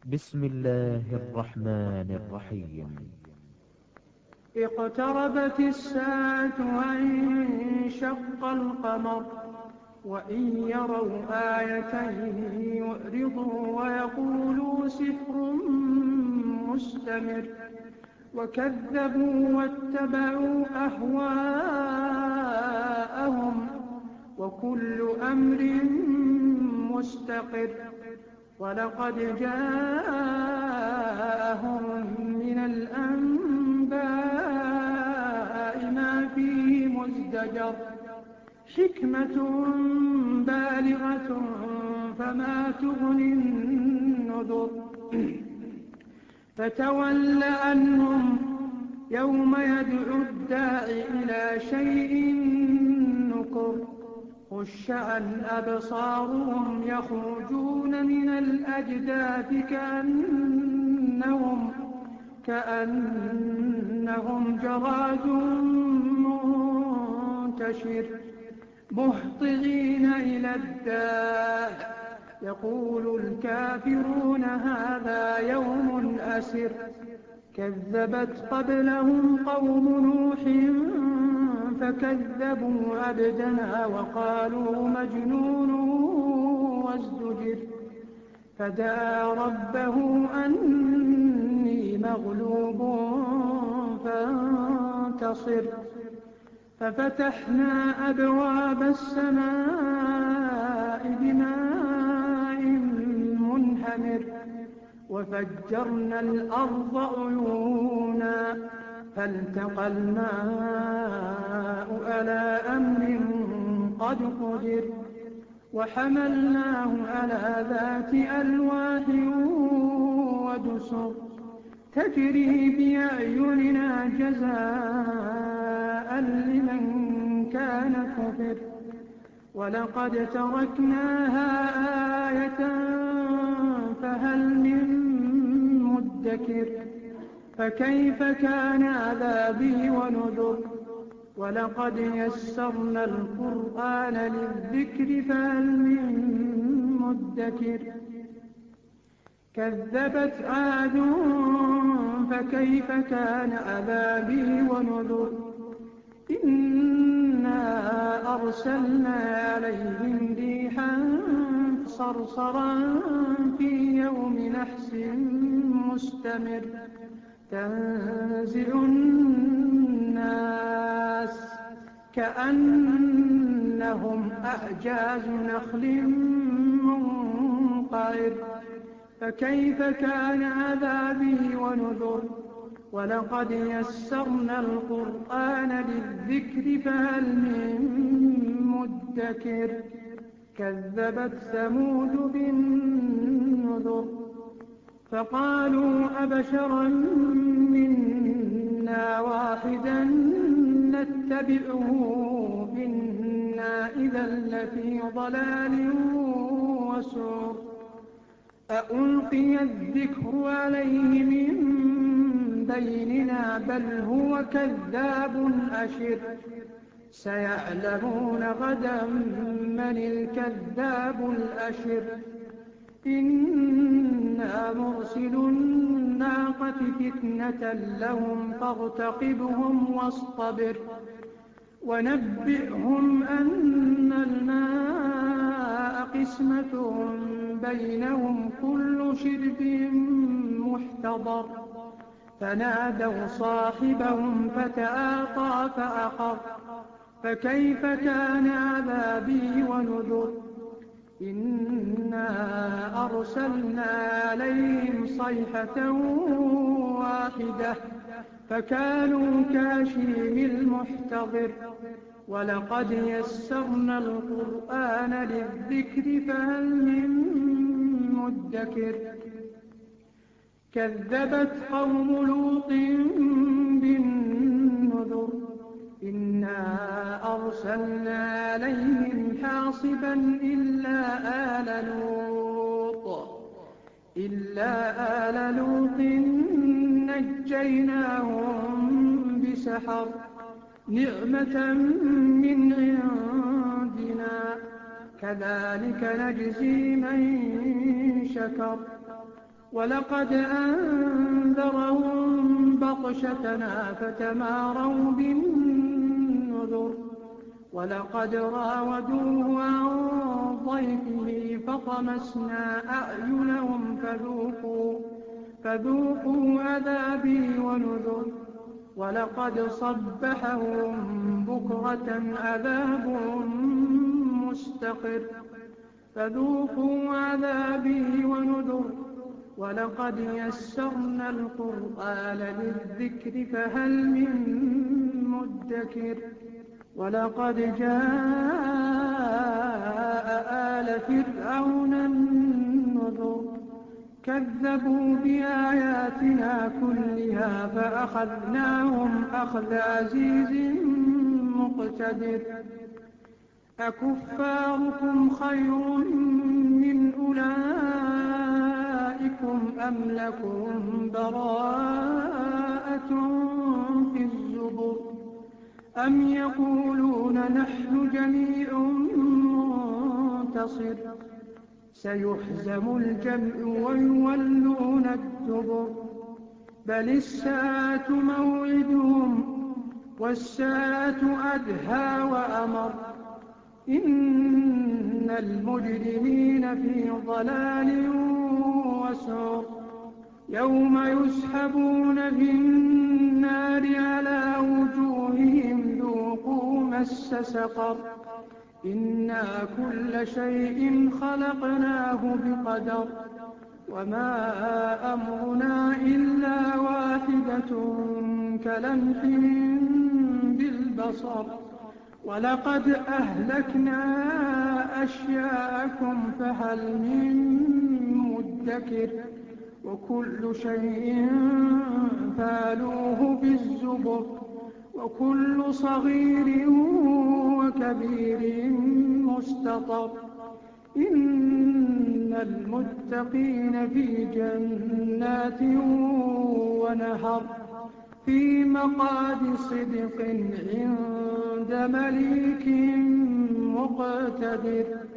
بسم الله الرحمن الرحيم. اقتربت الساعة وانشق القمر وإن يروا آية يعرضوا ويقولوا سحر مستمر وكذبوا واتبعوا أهواءهم وكل أمر مستقر ولقد جاءهم من الأنباء ما فيه مزدجر حكمة بالغة فما تغني النذر فتول عنهم يوم يدعو الداع إلى شيء نكر خش عن أبصارهم يخرجون من الأجداث كأنهم جراد منتشر مهطعين إلى الداع يقول الكافرون هذا يوم أسر كذبت قبلهم قوم نوح فكذبوا عبدنا وقالوا مجنون وازدجر فدعا ربه أني مغلوب فانتصر ففتحنا أبواب السماء بماء منهمر وفجرنا الأرض عيونا فالتقى الماء على أمر قد قدر وحملناه على ذات ألواح ودسر تجري بأعيننا جزاء لمن كان كفر ولقد تركناها آية فهل من مدكر فكيف كان عذابي ونذر ولقد يسرنا القرآن للذكر فهل من مدكر كذبت عاد فكيف كان عذابي ونذر إنا أرسلنا عليهم ريحا صرصرا في يوم نحس مستمر تنزع الناس كأنهم أعجاز نخل منقعر فكيف كان عذابي ونذر ولقد يسرنا القرآن للذكر فهل من مدكر كذبت ثمود بالنذر فقالوا أبشرا منا واحدا نتبعه إنا إذا لفي ضلال وسعر أألقي الذكر عليه من بيننا بل هو كذاب أشر سيعلمون غدا من الكذاب الأشر إنا مرسل الناقة فتنة لهم فارتقبهم واصطبر ونبئهم أن الماء قسمة بينهم كل شرب محتضر فنادوا صاحبهم فتعاطى فأقر فكيف كان عذابي ونذر إنا أرسلنا عليهم صيحة واحدة فكانوا كهشيم المحتضر ولقد يسرنا القرآن للذكر فهل من مدكر كذبت قوم لوط بالنذر إنا أرسلنا عليهم حاصبا إلا آل لوط نجيناهم بسحر نعمة من عندنا كذلك نجزي من شكر ولقد أنذرهم بطشتنا فتماروا بالنذر ولقد راودوه عن ضيفه فطمسنا أعينهم فذوقوا عذابي ونذر ولقد صبحهم بكرة عذاب مستقر فذوقوا عذابي ونذر ولقد يسرنا القرآن للذكر فهل من مدكر ولقد جاء آل فرعون النذر كذبوا بآياتنا كلها فأخذناهم أخذ عزيز مقتدر أكفاركم خير من أولئكم أم لكم براءة في الزبر أم يقولون نحن جميع منتصر سيهزم الجمع ويولون الدبر بل الساعة موعدهم والساعة أدهى وأمر إن المجرمين في ضلال وسعر يوم يسحبون في النار على وجوههم ذوقوا مس سقر إنا كل شيء خلقناه بقدر وما أمرنا إلا واحدة كلمح بالبصر ولقد أهلكنا أشياءكم فهل من مدكر وكل شيء فعلوه في الزبر وكل صغير وكبير مستطر إن المتقين في جنات ونهر في مقعد صدق عند مليك مقتدر